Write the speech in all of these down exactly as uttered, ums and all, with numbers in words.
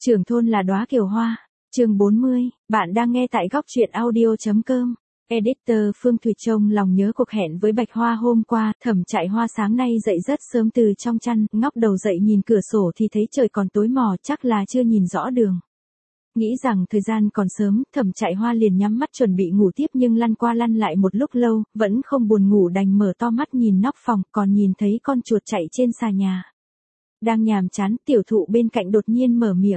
Trưởng thôn là đóa kiều hoa. Chương bốn mươi, bạn đang nghe tại góc truyện audio chấm com. Editor Phương Thùy trông lòng nhớ cuộc hẹn với Bạch Hoa hôm qua, Thẩm Trại Hoa sáng nay dậy rất sớm từ trong chăn, ngóc đầu dậy nhìn cửa sổ thì thấy trời còn tối mò, chắc là chưa nhìn rõ đường. Nghĩ rằng thời gian còn sớm, Thẩm Trại Hoa liền nhắm mắt chuẩn bị ngủ tiếp nhưng lăn qua lăn lại một lúc lâu, vẫn không buồn ngủ đành mở to mắt nhìn nóc phòng, còn nhìn thấy con chuột chạy trên xà nhà. Đang nhàm chán, Tiểu Thụ bên cạnh đột nhiên mở miệng.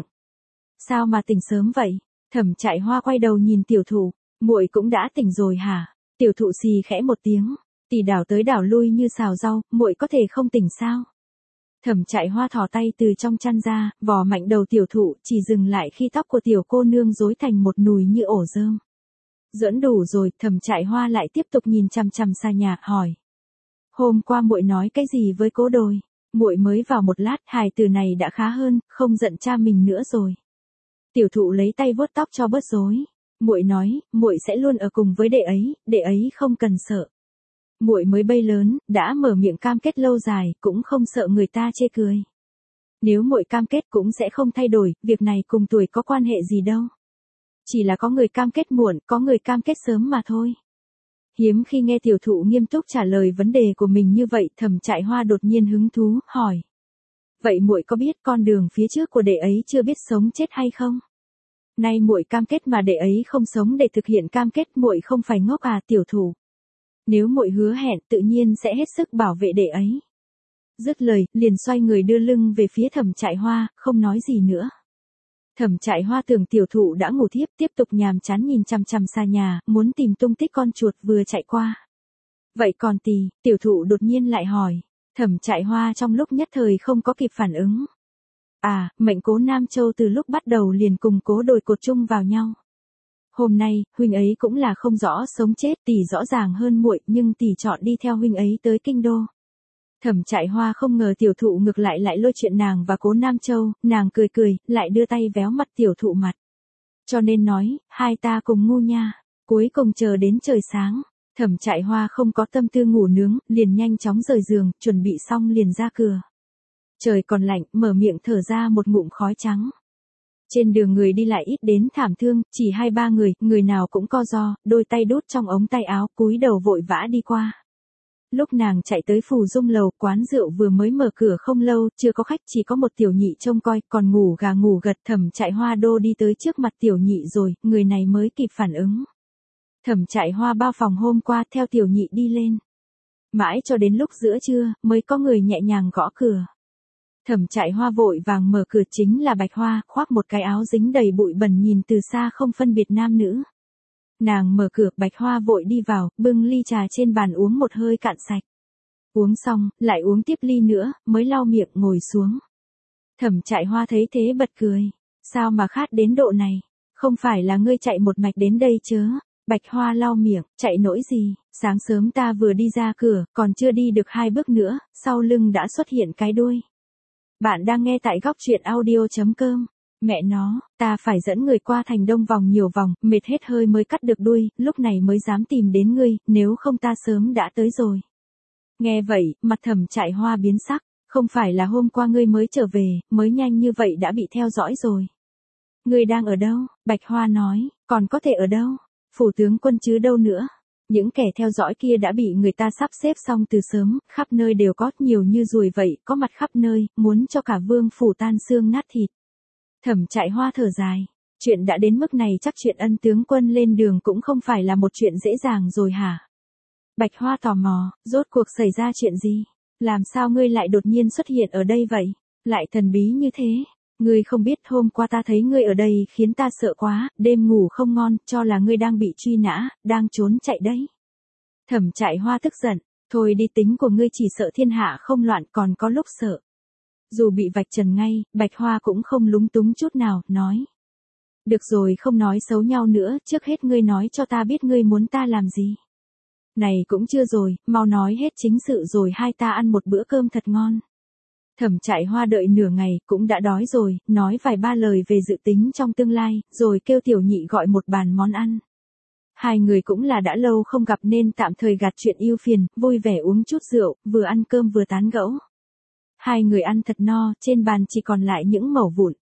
Sao mà tỉnh sớm vậy? Thẩm Trại Hoa quay đầu nhìn Tiểu Thụ, muội cũng đã tỉnh rồi hả? Tiểu Thụ xì khẽ một tiếng, tỉ đảo tới đảo lui như xào rau, muội có thể không tỉnh sao? Thẩm Trại Hoa thò tay từ trong chăn ra, vò mạnh đầu Tiểu Thụ, chỉ dừng lại khi tóc của tiểu cô nương rối thành một nùi như ổ dơm. Giỡn đủ rồi, Thẩm Trại Hoa lại tiếp tục nhìn chằm chằm xa nhà, hỏi: Hôm qua muội nói cái gì với Cố Đồi? Muội mới vào một lát, hài từ này đã khá hơn, không giận cha mình nữa rồi. Tiểu Thụ lấy tay vuốt tóc cho bớt rối. Muội nói, muội sẽ luôn ở cùng với đệ ấy, đệ ấy không cần sợ. Muội mới bay lớn, đã mở miệng cam kết lâu dài, cũng không sợ người ta chê cười. Nếu muội cam kết cũng sẽ không thay đổi, việc này cùng tuổi có quan hệ gì đâu. Chỉ là có người cam kết muộn, có người cam kết sớm mà thôi. Hiếm khi nghe Tiểu Thụ nghiêm túc trả lời vấn đề của mình như vậy, Thẩm Trại Hoa đột nhiên hứng thú, hỏi: Vậy muội có biết con đường phía trước của đệ ấy chưa biết sống chết hay không? Nay muội cam kết mà đệ ấy không sống để thực hiện cam kết, muội không phải ngốc à, Tiểu Thụ? Nếu muội hứa hẹn, tự nhiên sẽ hết sức bảo vệ đệ ấy. Dứt lời, liền xoay người đưa lưng về phía Thẩm Trại Hoa, không nói gì nữa. Thẩm Trại Hoa tưởng Tiểu Thụ đã ngủ thiếp, tiếp tục nhàm chán nhìn chằm chằm xa nhà, muốn tìm tung tích con chuột vừa chạy qua. Vậy còn tì, Tiểu Thụ đột nhiên lại hỏi. Thẩm Trại Hoa trong lúc nhất thời không có kịp phản ứng. À, mệnh Cố Nam Châu từ lúc bắt đầu liền cùng Cố Đồi cột chung vào nhau. Hôm nay, huynh ấy cũng là không rõ sống chết, tỷ rõ ràng hơn muội, nhưng tỷ chọn đi theo huynh ấy tới kinh đô. Thẩm Trại Hoa không ngờ Tiểu Thụ ngược lại lại lôi chuyện nàng và Cố Nam Châu, nàng cười cười, lại đưa tay véo mặt Tiểu Thụ mặt. Cho nên nói, hai ta cùng ngu nha, cuối cùng chờ đến trời sáng. Thẩm Trại Hoa không có tâm tư ngủ nướng, liền nhanh chóng rời giường, chuẩn bị xong liền ra cửa. Trời còn lạnh, mở miệng thở ra một ngụm khói trắng. Trên đường người đi lại ít đến thảm thương, chỉ hai ba người, người nào cũng co ro, đôi tay đút trong ống tay áo, cúi đầu vội vã đi qua. Lúc nàng chạy tới Phù Dung lầu, quán rượu vừa mới mở cửa không lâu, chưa có khách, chỉ có một tiểu nhị trông coi, còn ngủ gà ngủ gật. Thẩm Trại Hoa đô đi tới trước mặt tiểu nhị rồi, người này mới kịp phản ứng. Thẩm Trại Hoa bao phòng hôm qua theo tiểu nhị đi lên. Mãi cho đến lúc giữa trưa, mới có người nhẹ nhàng gõ cửa. Thẩm Trại Hoa vội vàng mở cửa, chính là Bạch Hoa, khoác một cái áo dính đầy bụi bẩn, nhìn từ xa không phân biệt nam nữ. Nàng mở cửa, Bạch Hoa vội đi vào, bưng ly trà trên bàn uống một hơi cạn sạch. Uống xong, lại uống tiếp ly nữa, mới lau miệng ngồi xuống. Thẩm Trại Hoa thấy thế bật cười. Sao mà khát đến độ này? Không phải là ngươi chạy một mạch đến đây chớ? Bạch Hoa lau miệng, chạy nỗi gì? Sáng sớm ta vừa đi ra cửa, còn chưa đi được hai bước nữa, sau lưng đã xuất hiện cái đuôi. Bạn đang nghe tại góc truyện audio chấm com. Mẹ nó, ta phải dẫn người qua thành Đông vòng nhiều vòng, mệt hết hơi mới cắt được đuôi, lúc này mới dám tìm đến ngươi, nếu không ta sớm đã tới rồi. Nghe vậy, mặt Thẩm Trại Hoa biến sắc, không phải là hôm qua ngươi mới trở về, mới nhanh như vậy đã bị theo dõi rồi. Ngươi đang ở đâu? Bạch Hoa nói, còn có thể ở đâu? Phủ tướng quân chứ đâu nữa. Những kẻ theo dõi kia đã bị người ta sắp xếp xong từ sớm, khắp nơi đều có, nhiều như ruồi vậy, có mặt khắp nơi, muốn cho cả vương phủ tan xương nát thịt. Thẩm Trại Hoa thở dài, chuyện đã đến mức này chắc chuyện ân tướng quân lên đường cũng không phải là một chuyện dễ dàng rồi hả? Bạch Hoa tò mò, rốt cuộc xảy ra chuyện gì? Làm sao ngươi lại đột nhiên xuất hiện ở đây vậy? Lại thần bí như thế? Ngươi không biết hôm qua ta thấy ngươi ở đây khiến ta sợ quá, đêm ngủ không ngon, cho là ngươi đang bị truy nã, đang trốn chạy đấy. Thẩm Trại Hoa tức giận, thôi đi, tính của ngươi chỉ sợ thiên hạ không loạn, còn có lúc sợ. Dù bị vạch trần ngay, Bạch Hoa cũng không lúng túng chút nào, nói. Được rồi, không nói xấu nhau nữa, trước hết ngươi nói cho ta biết ngươi muốn ta làm gì. Này cũng chưa rồi, mau nói hết chính sự rồi hai ta ăn một bữa cơm thật ngon. Thẩm Trại Hoa đợi nửa ngày, cũng đã đói rồi, nói vài ba lời về dự tính trong tương lai, rồi kêu tiểu nhị gọi một bàn món ăn. Hai người cũng là đã lâu không gặp nên tạm thời gạt chuyện ưu phiền, vui vẻ uống chút rượu, vừa ăn cơm vừa tán gẫu. Hai người ăn thật no, trên bàn chỉ còn lại những mẩu vụn.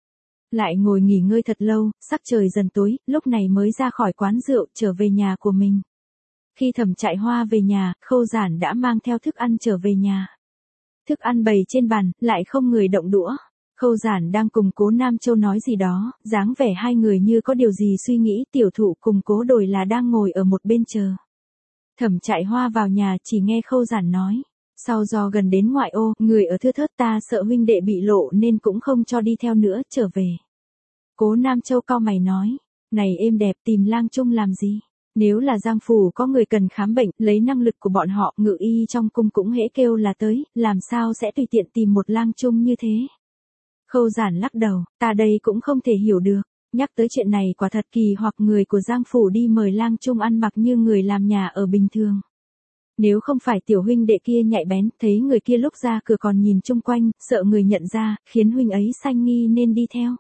Lại ngồi nghỉ ngơi thật lâu, sắc trời dần tối, lúc này mới ra khỏi quán rượu, trở về nhà của mình. Khi Thẩm Trại Hoa về nhà, Khâu Giản đã mang theo thức ăn trở về nhà. Thức ăn bày trên bàn, lại không người động đũa. Khâu Giản đang cùng Cố Nam Châu nói gì đó, dáng vẻ hai người như có điều gì suy nghĩ, Tiểu Thụ cùng Cố Đồi là đang ngồi ở một bên chờ. Thẩm Trại Hoa vào nhà chỉ nghe Khâu Giản nói. Sau do gần đến ngoại ô, người ở thưa thớt ta sợ huynh đệ bị lộ nên cũng không cho đi theo nữa, trở về. Cố Nam Châu cau mày nói, này êm đẹp tìm lang trung làm gì? Nếu là Giang phủ có người cần khám bệnh, lấy năng lực của bọn họ, ngự y trong cung cũng hễ kêu là tới, làm sao sẽ tùy tiện tìm một lang trung như thế? Khâu Giản lắc đầu, ta đây cũng không thể hiểu được. Nhắc tới chuyện này quả thật kỳ hoặc người của Giang phủ đi mời lang trung ăn mặc như người làm nhà ở bình thường. Nếu không phải tiểu huynh đệ kia nhạy bén, thấy người kia lúc ra cửa còn nhìn chung quanh, sợ người nhận ra, khiến huynh ấy sanh nghi nên đi theo.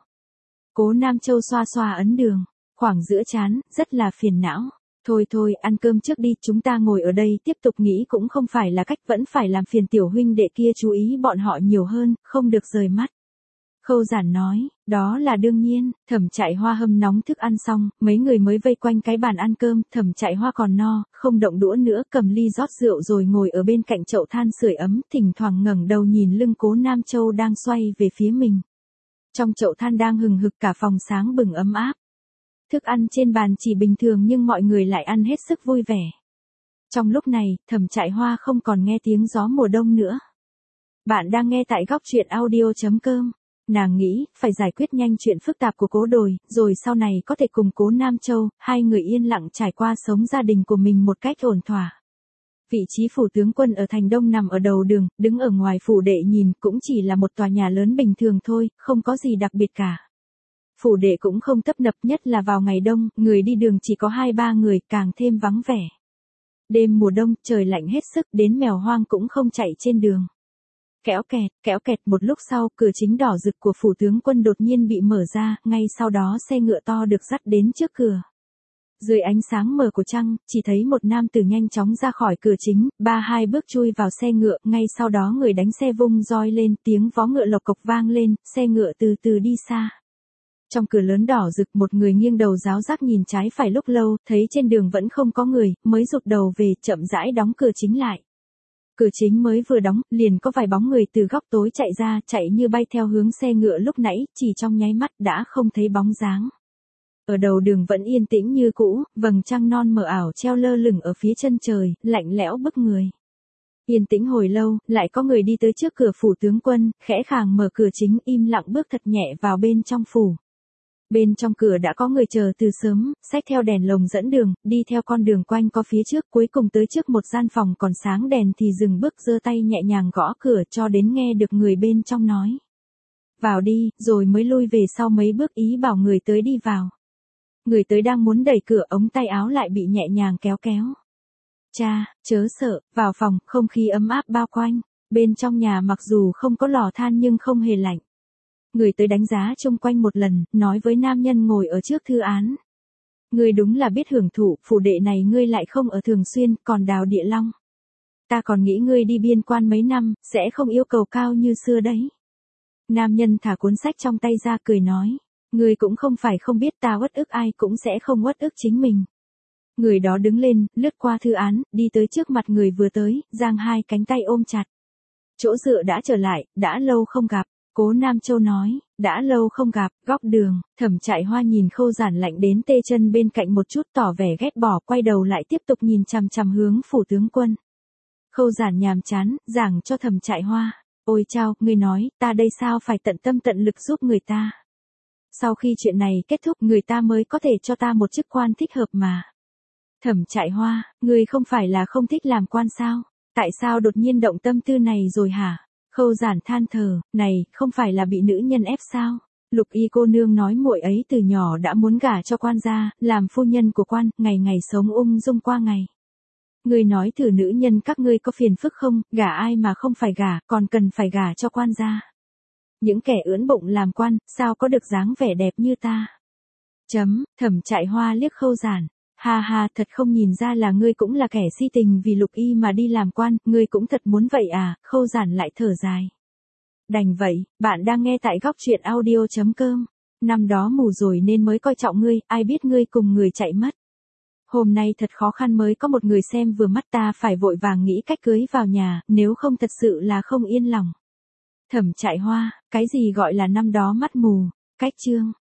Cố Nam Châu xoa xoa ấn đường, khoảng giữa trán, rất là phiền não. Thôi thôi, ăn cơm trước đi, chúng ta ngồi ở đây tiếp tục nghĩ cũng không phải là cách, vẫn phải làm phiền tiểu huynh đệ kia chú ý bọn họ nhiều hơn, không được rời mắt. Khâu Giản nói, đó là đương nhiên. Thẩm Trại Hoa hâm nóng thức ăn xong, mấy người mới vây quanh cái bàn ăn cơm, Thẩm Trại Hoa còn no, không động đũa nữa, cầm ly rót rượu rồi ngồi ở bên cạnh chậu than sưởi ấm, thỉnh thoảng ngẩng đầu nhìn lưng Cố Nam Châu đang xoay về phía mình. Trong chậu than đang hừng hực, cả phòng sáng bừng ấm áp. Thức ăn trên bàn chỉ bình thường nhưng mọi người lại ăn hết sức vui vẻ. Trong lúc này, Thẩm Trại Hoa không còn nghe tiếng gió mùa đông nữa. Bạn đang nghe tại góc truyện audio chấm com. Nàng nghĩ, phải giải quyết nhanh chuyện phức tạp của Cố Đồi, rồi sau này có thể cùng Cố Nam Châu, hai người yên lặng trải qua sống gia đình của mình một cách ổn thỏa. Vị trí phủ tướng quân ở thành Đông nằm ở đầu đường, đứng ở ngoài phủ đệ nhìn cũng chỉ là một tòa nhà lớn bình thường thôi, không có gì đặc biệt cả. Phủ đệ cũng không tấp nập, nhất là vào ngày đông, người đi đường chỉ có hai ba người, càng thêm vắng vẻ. Đêm mùa đông, trời lạnh hết sức, đến mèo hoang cũng không chạy trên đường. Kéo kẹt, kéo kẹt, một lúc sau, cửa chính đỏ rực của phủ tướng quân đột nhiên bị mở ra, ngay sau đó xe ngựa to được dắt đến trước cửa. Dưới ánh sáng mờ của trăng, chỉ thấy một nam tử nhanh chóng ra khỏi cửa chính, ba hai bước chui vào xe ngựa, ngay sau đó người đánh xe vung roi lên, tiếng vó ngựa lộc cộc vang lên, xe ngựa từ từ đi xa. Trong cửa lớn đỏ rực, một người nghiêng đầu ráo rác nhìn trái phải lúc lâu, thấy trên đường vẫn không có người, mới rụt đầu về, chậm rãi đóng cửa chính lại. Cửa chính mới vừa đóng, liền có vài bóng người từ góc tối chạy ra, chạy như bay theo hướng xe ngựa lúc nãy, chỉ trong nháy mắt đã không thấy bóng dáng. Ở đầu đường vẫn yên tĩnh như cũ, vầng trăng non mờ ảo treo lơ lửng ở phía chân trời, lạnh lẽo bức người. Yên tĩnh hồi lâu, lại có người đi tới trước cửa phủ tướng quân, khẽ khàng mở cửa chính, im lặng bước thật nhẹ vào bên trong phủ. Bên trong cửa đã có người chờ từ sớm, xách theo đèn lồng dẫn đường, đi theo con đường quanh có phía trước, cuối cùng tới trước một gian phòng còn sáng đèn thì dừng bước, giơ tay nhẹ nhàng gõ cửa cho đến nghe được người bên trong nói. Vào đi, rồi mới lui về sau mấy bước, ý bảo người tới đi vào. Người tới đang muốn đẩy cửa, ống tay áo lại bị nhẹ nhàng kéo kéo. Cha, chớ sợ, vào phòng, không khí ấm áp bao quanh. Bên trong nhà mặc dù không có lò than nhưng không hề lạnh. Người tới đánh giá chung quanh một lần, nói với nam nhân ngồi ở trước thư án. Ngươi đúng là biết hưởng thụ, phủ đệ này ngươi lại không ở thường xuyên, còn Đào Địa Long. Ta còn nghĩ ngươi đi biên quan mấy năm, sẽ không yêu cầu cao như xưa đấy. Nam nhân thả cuốn sách trong tay ra cười nói. Ngươi cũng không phải không biết ta uất ức ai cũng sẽ không uất ức chính mình. Người đó đứng lên, lướt qua thư án, đi tới trước mặt người vừa tới, giang hai cánh tay ôm chặt. Chỗ dựa đã trở lại, đã lâu không gặp. Cố Nam Châu nói, đã lâu không gặp, góc đường, Thẩm Trại Hoa nhìn Khâu Giản lạnh đến tê chân bên cạnh một chút, tỏ vẻ ghét bỏ, quay đầu lại tiếp tục nhìn chằm chằm hướng phủ tướng quân. Khâu Giản nhàm chán, giảng cho Thẩm Trại Hoa, ôi chao, ngươi nói, ta đây sao phải tận tâm tận lực giúp người ta. Sau khi chuyện này kết thúc, người ta mới có thể cho ta một chức quan thích hợp mà. Thẩm Trại Hoa, ngươi không phải là không thích làm quan sao? Tại sao đột nhiên động tâm tư này rồi hả? Khâu Giản than thở, này, không phải là bị nữ nhân ép sao? Lục Y cô nương nói muội ấy từ nhỏ đã muốn gả cho quan gia, làm phu nhân của quan, ngày ngày sống ung dung qua ngày. Ngươi nói thử nữ nhân các ngươi có phiền phức không, gả ai mà không phải gả, còn cần phải gả cho quan gia. Những kẻ ưỡn bụng làm quan, sao có được dáng vẻ đẹp như ta? Chấm, Thẩm Trại Hoa liếc Khâu Giản. Ha ha, thật không nhìn ra là ngươi cũng là kẻ si tình vì Lục Y mà đi làm quan, ngươi cũng thật muốn vậy à? Khâu Giản lại thở dài. Đành vậy, bạn đang nghe tại góc truyện audio chấm com. Năm đó mù rồi nên mới coi trọng ngươi, ai biết ngươi cùng người chạy mất. Hôm nay thật khó khăn mới có một người xem vừa mắt ta phải vội vàng nghĩ cách cưới vào nhà, nếu không thật sự là không yên lòng. Thẩm Trại Hoa, cái gì gọi là năm đó mắt mù, cách chương.